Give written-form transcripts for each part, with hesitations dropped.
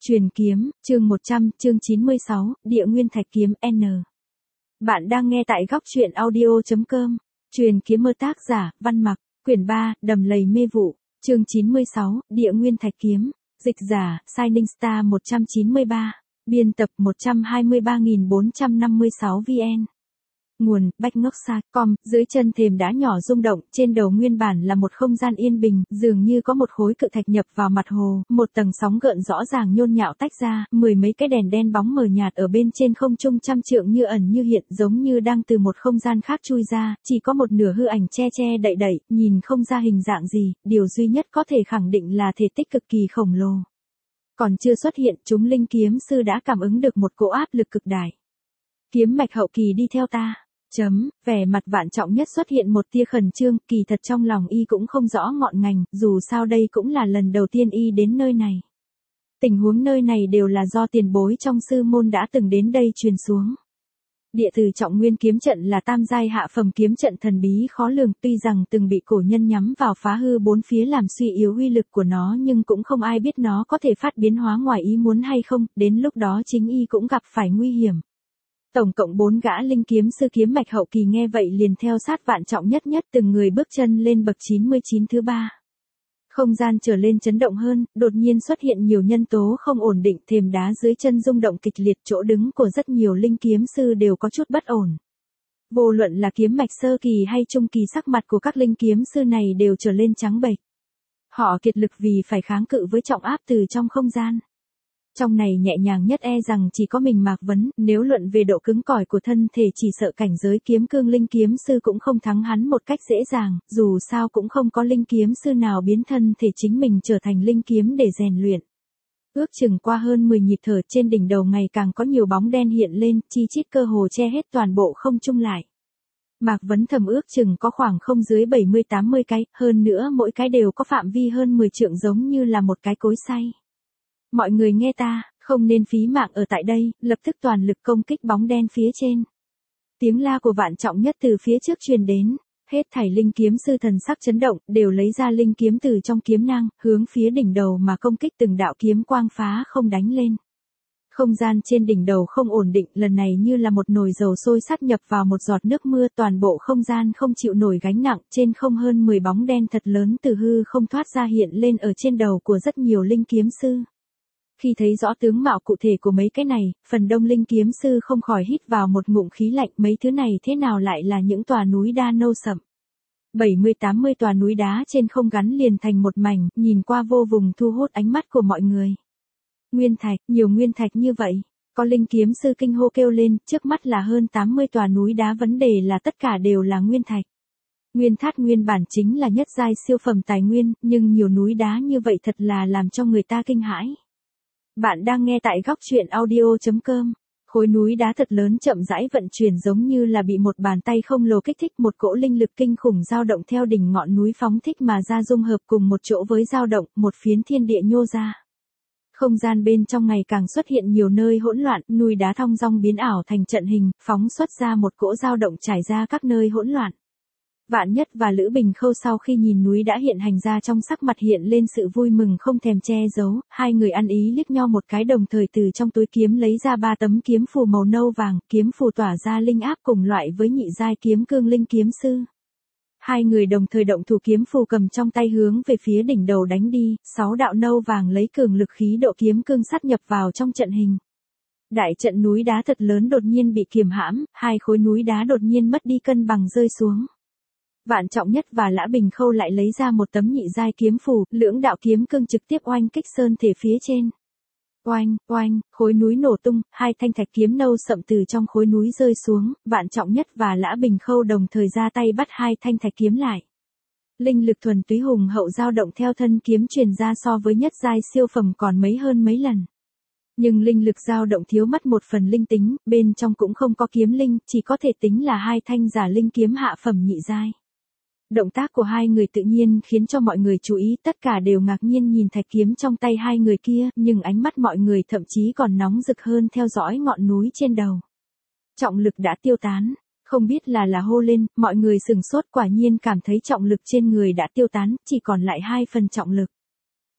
Truyền kiếm, chương 100, chương 96, Địa Nguyên Thạch Kiếm N. Bạn đang nghe tại góc truyện audio.com. Truyền kiếm mơ, tác giả, Văn Mặc, quyển 3, Đầm Lầy Mê Vụ, chương 96, Địa Nguyên Thạch Kiếm, dịch giả, Shining Star 193, biên tập 123.456 VN. Nguồn, Bachngok.com, dưới chân thềm đá nhỏ rung động, trên đầu nguyên bản là một không gian yên bình, dường như có một khối cự thạch nhập vào mặt hồ, một tầng sóng gợn rõ ràng nhôn nhạo tách ra, mười mấy cái đèn đen bóng mờ nhạt ở bên trên không trung trăm trượng như ẩn như hiện, giống như đang từ một không gian khác chui ra, chỉ có một nửa hư ảnh che che đậy đậy, nhìn không ra hình dạng gì, điều duy nhất có thể khẳng định là thể tích cực kỳ khổng lồ. Còn chưa xuất hiện, chúng linh kiếm sư đã cảm ứng được một cỗ áp lực cực đại. Kiếm mạch hậu kỳ đi theo ta. Vẻ mặt Vạn Trọng Nhất xuất hiện một tia khẩn trương, kỳ thật trong lòng y cũng không rõ ngọn ngành, dù sao đây cũng là lần đầu tiên y đến nơi này. Tình huống nơi này đều là do tiền bối trong sư môn đã từng đến đây truyền xuống. Địa Từ Trọng Nguyên kiếm trận là tam giai hạ phẩm kiếm trận thần bí khó lường, tuy rằng từng bị cổ nhân nhắm vào phá hư bốn phía làm suy yếu uy lực của nó, nhưng cũng không ai biết nó có thể phát biến hóa ngoài ý muốn hay không, đến lúc đó chính y cũng gặp phải nguy hiểm. Tổng cộng 4 gã linh kiếm sư kiếm mạch hậu kỳ nghe vậy liền theo sát Vạn Trọng Nhất từng người bước chân lên bậc 99 thứ 3. Không gian trở lên chấn động hơn, đột nhiên xuất hiện nhiều nhân tố không ổn định, thềm đá dưới chân rung động kịch liệt, chỗ đứng của rất nhiều linh kiếm sư đều có chút bất ổn. Vô luận là kiếm mạch sơ kỳ hay trung kỳ, sắc mặt của các linh kiếm sư này đều trở lên trắng bệch. Họ kiệt lực vì phải kháng cự với trọng áp từ trong không gian. Trong này nhẹ nhàng nhất e rằng chỉ có mình Mạc Vấn, nếu luận về độ cứng cỏi của thân thể chỉ sợ cảnh giới kiếm cương linh kiếm sư cũng không thắng hắn một cách dễ dàng, dù sao cũng không có linh kiếm sư nào biến thân thể chính mình trở thành linh kiếm để rèn luyện. Ước chừng qua hơn 10 nhịp thở, trên đỉnh đầu ngày càng có nhiều bóng đen hiện lên, chi chít cơ hồ che hết toàn bộ không trung lại. Mạc Vấn thầm ước chừng có khoảng không dưới 70-80 cái, hơn nữa mỗi cái đều có phạm vi hơn 10 trượng, giống như là một cái cối xay. Mọi người nghe ta, không nên phí mạng ở tại đây, lập tức toàn lực công kích bóng đen phía trên. Tiếng la của Vạn Trọng Nhất từ phía trước truyền đến, hết thảy linh kiếm sư thần sắc chấn động, đều lấy ra linh kiếm từ trong kiếm nang, hướng phía đỉnh đầu mà công kích, từng đạo kiếm quang phá không đánh lên. Không gian trên đỉnh đầu không ổn định, lần này như là một nồi dầu sôi sát nhập vào một giọt nước mưa, toàn bộ không gian không chịu nổi gánh nặng, trên không hơn 10 bóng đen thật lớn từ hư không thoát ra hiện lên ở trên đầu của rất nhiều linh kiếm sư. Khi thấy rõ tướng mạo cụ thể của mấy cái này, phần đông linh kiếm sư không khỏi hít vào một ngụm khí lạnh, mấy thứ này thế nào lại là những tòa núi đa nâu sậm. 70-80 tòa núi đá trên không gắn liền thành một mảnh, nhìn qua vô vùng thu hút ánh mắt của mọi người. Nguyên thạch, nhiều nguyên thạch như vậy. Có linh kiếm sư kinh hô kêu lên, trước mắt là hơn 80 tòa núi đá, vấn đề là tất cả đều là nguyên thạch. Nguyên thát nguyên bản chính là nhất giai siêu phẩm tài nguyên, nhưng nhiều núi đá như vậy thật là làm cho người ta kinh hãi. Bạn đang nghe tại góc truyện audio.com. Khối núi đá thật lớn chậm rãi vận chuyển, giống như là bị một bàn tay không lồ kích thích, một cỗ linh lực kinh khủng dao động theo đỉnh ngọn núi phóng thích mà ra, dung hợp cùng một chỗ với dao động, một phiến thiên địa nhô ra. Không gian bên trong ngày càng xuất hiện nhiều nơi hỗn loạn, núi đá thong dong biến ảo thành trận hình, phóng xuất ra một cỗ dao động trải ra các nơi hỗn loạn. Vạn Nhất và Lữ Bình Khâu sau khi nhìn núi đã hiện hành ra, trong sắc mặt hiện lên sự vui mừng không thèm che giấu, hai người ăn ý liếc nhau một cái, đồng thời từ trong túi kiếm lấy ra 3 tấm kiếm phù màu nâu vàng, kiếm phù tỏa ra linh áp cùng loại với nhị giai kiếm cương linh kiếm sư. Hai người đồng thời động thủ, kiếm phù cầm trong tay hướng về phía đỉnh đầu đánh đi, 6 đạo nâu vàng lấy cường lực khí độ kiếm cương sát nhập vào trong trận hình. Đại trận núi đá thật lớn đột nhiên bị kiềm hãm, hai khối núi đá đột nhiên mất đi cân bằng rơi xuống. Vạn Trọng Nhất và Lã Bình Khâu lại lấy ra một tấm nhị giai kiếm phù, lưỡng đạo kiếm cương trực tiếp oanh kích sơn thể phía trên. Oanh, oanh, khối núi nổ tung, hai thanh thạch kiếm nâu sậm từ trong khối núi rơi xuống, Vạn Trọng Nhất và Lã Bình Khâu đồng thời ra tay bắt hai thanh thạch kiếm lại. Linh lực thuần túy hùng hậu dao động theo thân kiếm truyền ra, so với nhất giai siêu phẩm còn mấy lần. Nhưng linh lực dao động thiếu mất một phần linh tính, bên trong cũng không có kiếm linh, chỉ có thể tính là hai thanh giả linh kiếm hạ phẩm nhị giai. Động tác của hai người tự nhiên khiến cho mọi người chú ý, tất cả đều ngạc nhiên nhìn thạch kiếm trong tay hai người kia, nhưng ánh mắt mọi người thậm chí còn nóng rực hơn theo dõi ngọn núi trên đầu. Trọng lực đã tiêu tán, không biết là hô lên, mọi người sừng sốt, quả nhiên cảm thấy trọng lực trên người đã tiêu tán, chỉ còn lại 2 phần trọng lực.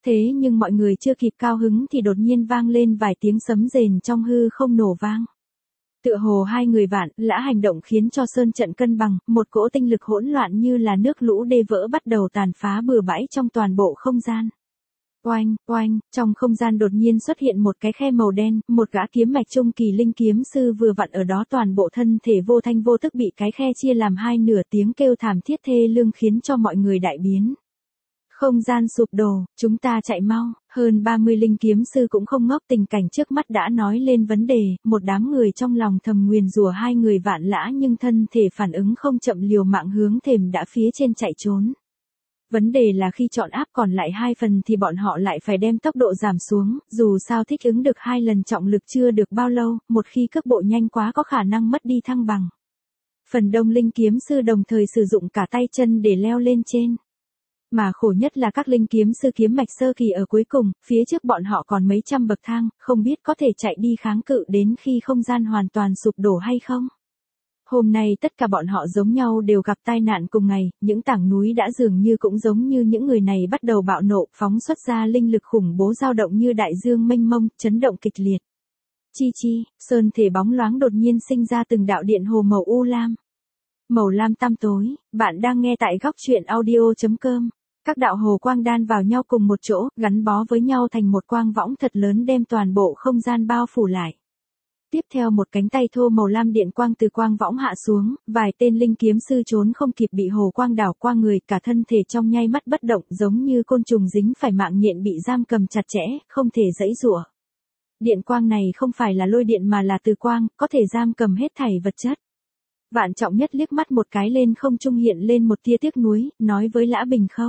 Thế nhưng mọi người chưa kịp cao hứng thì đột nhiên vang lên vài tiếng sấm rền trong hư không nổ vang. Tựa hồ hai người Vạn Lã hành động khiến cho sơn trận cân bằng, một cỗ tinh lực hỗn loạn như là nước lũ đê vỡ bắt đầu tàn phá bừa bãi trong toàn bộ không gian. Oanh, oanh, trong không gian đột nhiên xuất hiện một cái khe màu đen, một gã kiếm mạch trung kỳ linh kiếm sư vừa vặn ở đó, toàn bộ thân thể vô thanh vô tức bị cái khe chia làm hai nửa, tiếng kêu thảm thiết thê lương khiến cho mọi người đại biến. Không gian sụp đổ, chúng ta chạy mau, hơn 30 linh kiếm sư cũng không ngốc, tình cảnh trước mắt đã nói lên vấn đề, một đám người trong lòng thầm nguyền rủa hai người Vạn Lã nhưng thân thể phản ứng không chậm, liều mạng hướng thềm đá phía trên chạy trốn. Vấn đề là khi chọn áp còn lại 2 phần thì bọn họ lại phải đem tốc độ giảm xuống, dù sao thích ứng được 2 lần trọng lực chưa được bao lâu, một khi cước bộ nhanh quá có khả năng mất đi thăng bằng. Phần đông linh kiếm sư đồng thời sử dụng cả tay chân để leo lên trên. Mà khổ nhất là các linh kiếm sư kiếm mạch sơ kỳ ở cuối cùng, phía trước bọn họ còn mấy trăm bậc thang, không biết có thể chạy đi kháng cự đến khi không gian hoàn toàn sụp đổ hay không. Hôm nay tất cả bọn họ giống nhau đều gặp tai nạn cùng ngày, những tảng núi đã dường như cũng giống như những người này bắt đầu bạo nộ, phóng xuất ra linh lực khủng bố dao động như đại dương mênh mông, chấn động kịch liệt. Chi chi, sơn thể bóng loáng đột nhiên sinh ra từng đạo điện hồ màu u lam. Màu lam tăm tối, bạn đang nghe tại góc truyện audio.com. Các đạo hồ quang đan vào nhau cùng một chỗ, gắn bó với nhau thành một quang võng thật lớn đem toàn bộ không gian bao phủ lại. Tiếp theo một cánh tay thô màu lam điện quang từ quang võng hạ xuống, vài tên linh kiếm sư trốn không kịp bị hồ quang đảo qua người, cả thân thể trong nháy mắt bất động, giống như côn trùng dính phải mạng nhện bị giam cầm chặt chẽ, không thể giãy giụa. Điện quang này không phải là lôi điện mà là từ quang, có thể giam cầm hết thảy vật chất. Vạn Trọng Nhất liếc mắt một cái lên không trung, hiện lên một tia tiếc nuối, nói với Lã Bình Khâu.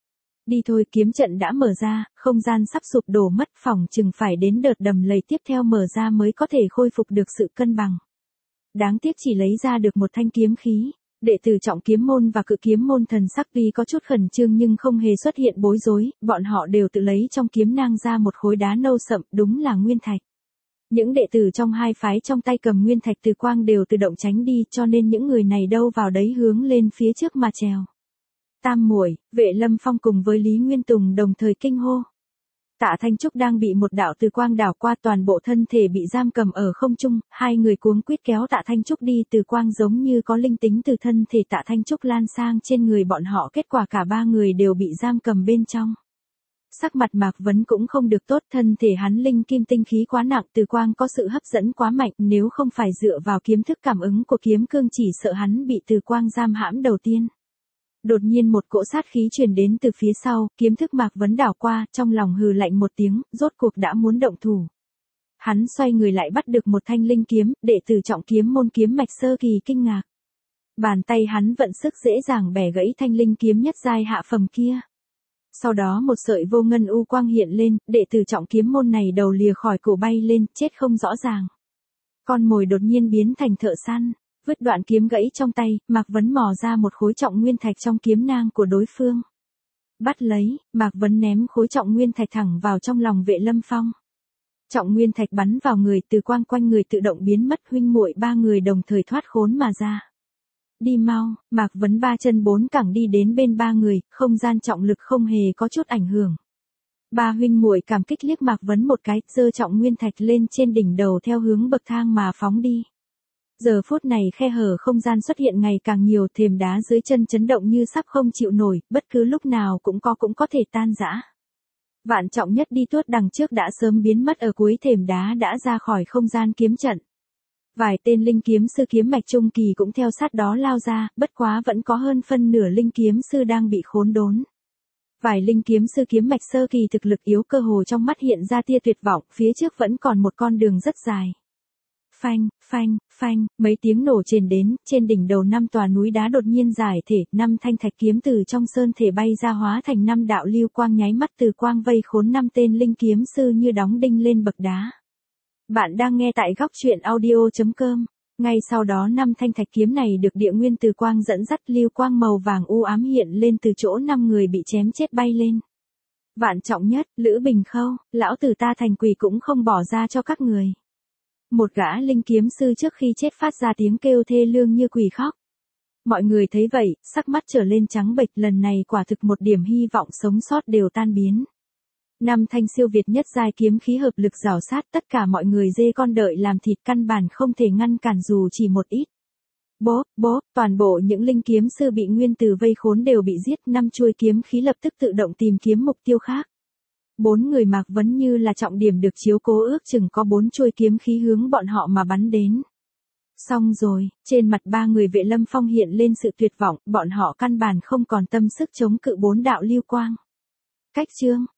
Đi thôi, kiếm trận đã mở ra, không gian sắp sụp đổ mất, phòng chừng phải đến đợt đầm lầy tiếp theo mở ra mới có thể khôi phục được sự cân bằng. Đáng tiếc chỉ lấy ra được một thanh kiếm khí. Đệ tử trọng kiếm môn và cự kiếm môn thần sắc tuy có chút khẩn trương nhưng không hề xuất hiện bối rối, bọn họ đều tự lấy trong kiếm nang ra một khối đá nâu sậm, đúng là nguyên thạch. Những đệ tử trong hai phái trong tay cầm nguyên thạch từ quang đều tự động tránh đi, cho nên những người này đâu vào đấy hướng lên phía trước mà trèo. Tam muội, Vệ Lâm Phong cùng với Lý Nguyên Tùng đồng thời kinh hô. Tạ Thanh Trúc đang bị một đạo từ quang đảo qua, toàn bộ thân thể bị giam cầm ở không trung, hai người cuống quýt kéo Tạ Thanh Trúc đi, từ quang giống như có linh tính từ thân thể Tạ Thanh Trúc lan sang trên người bọn họ, kết quả cả ba người đều bị giam cầm bên trong. Sắc mặt Mạc Vấn cũng không được tốt, thân thể hắn linh kim tinh khí quá nặng, từ quang có sự hấp dẫn quá mạnh, nếu không phải dựa vào kiếm thức cảm ứng của kiếm cương chỉ sợ hắn bị từ quang giam hãm đầu tiên. Đột nhiên một cỗ sát khí truyền đến từ phía sau, kiếm thức Mạc Vấn đảo qua, trong lòng hừ lạnh một tiếng, rốt cuộc đã muốn động thủ. Hắn xoay người lại bắt được một thanh linh kiếm, đệ tử trọng kiếm môn kiếm mạch sơ kỳ kinh ngạc. Bàn tay hắn vận sức dễ dàng bẻ gãy thanh linh kiếm nhất giai hạ phẩm kia. Sau đó một sợi vô ngân u quang hiện lên, đệ tử trọng kiếm môn này đầu lìa khỏi cổ bay lên, chết không rõ ràng. Con mồi đột nhiên biến thành thợ săn. Vứt đoạn kiếm gãy trong tay, Mạc Vấn mò ra một khối trọng nguyên thạch trong kiếm nang của đối phương. Bắt lấy, Mạc Vấn ném khối trọng nguyên thạch thẳng vào trong lòng Vệ Lâm Phong. Trọng nguyên thạch bắn vào người, từ quang quanh người tự động biến mất, huynh muội ba người đồng thời thoát khốn mà ra. Đi mau, Mạc Vấn ba chân bốn cẳng đi đến bên ba người, không gian trọng lực không hề có chút ảnh hưởng. Ba huynh muội cảm kích liếc Mạc Vấn một cái, giơ trọng nguyên thạch lên trên đỉnh đầu theo hướng bậc thang mà phóng đi. Giờ phút này khe hở không gian xuất hiện ngày càng nhiều, thềm đá dưới chân chấn động như sắp không chịu nổi, bất cứ lúc nào cũng có thể tan rã. Vạn Trọng Nhất đi tuốt đằng trước đã sớm biến mất ở cuối thềm đá, đã ra khỏi không gian kiếm trận. Vài tên linh kiếm sư kiếm mạch trung kỳ cũng theo sát đó lao ra, bất quá vẫn có hơn phân nửa linh kiếm sư đang bị khốn đốn. Vài linh kiếm sư kiếm mạch sơ kỳ thực lực yếu, cơ hồ trong mắt hiện ra tia tuyệt vọng, phía trước vẫn còn một con đường rất dài. Phanh, phanh, phanh, mấy tiếng nổ truyền đến, trên đỉnh đầu 5 tòa núi đá đột nhiên giải thể, 5 thanh thạch kiếm từ trong sơn thể bay ra hóa thành 5 đạo lưu quang, nháy mắt từ quang vây khốn 5 tên linh kiếm sư như đóng đinh lên bậc đá. Bạn đang nghe tại góc truyện audio.com. Ngay sau đó 5 thanh thạch kiếm này được địa nguyên từ quang dẫn dắt, lưu quang màu vàng u ám hiện lên từ chỗ 5 người bị chém chết bay lên. Vạn Trọng Nhất, Lữ Bình Khâu, lão tử ta thành quỷ cũng không bỏ ra cho các người. Một gã linh kiếm sư trước khi chết phát ra tiếng kêu thê lương như quỷ khóc. Mọi người thấy vậy, sắc mắt trở lên trắng bệch, lần này quả thực một điểm hy vọng sống sót đều tan biến. Năm thanh siêu việt nhất giai kiếm khí hợp lực rào sát, tất cả mọi người dê con đợi làm thịt, căn bản không thể ngăn cản dù chỉ một ít. Bố, toàn bộ những linh kiếm sư bị nguyên tử vây khốn đều bị giết, 5 chuôi kiếm khí lập tức tự động tìm kiếm mục tiêu khác. 4 người Mạc Vấn Như là trọng điểm được chiếu cố, ước chừng có 4 chuôi kiếm khí hướng bọn họ mà bắn đến. Xong rồi, trên mặt 3 người Vệ Lâm Phong hiện lên sự tuyệt vọng, bọn họ căn bản không còn tâm sức chống cự 4 đạo lưu quang. Cách chương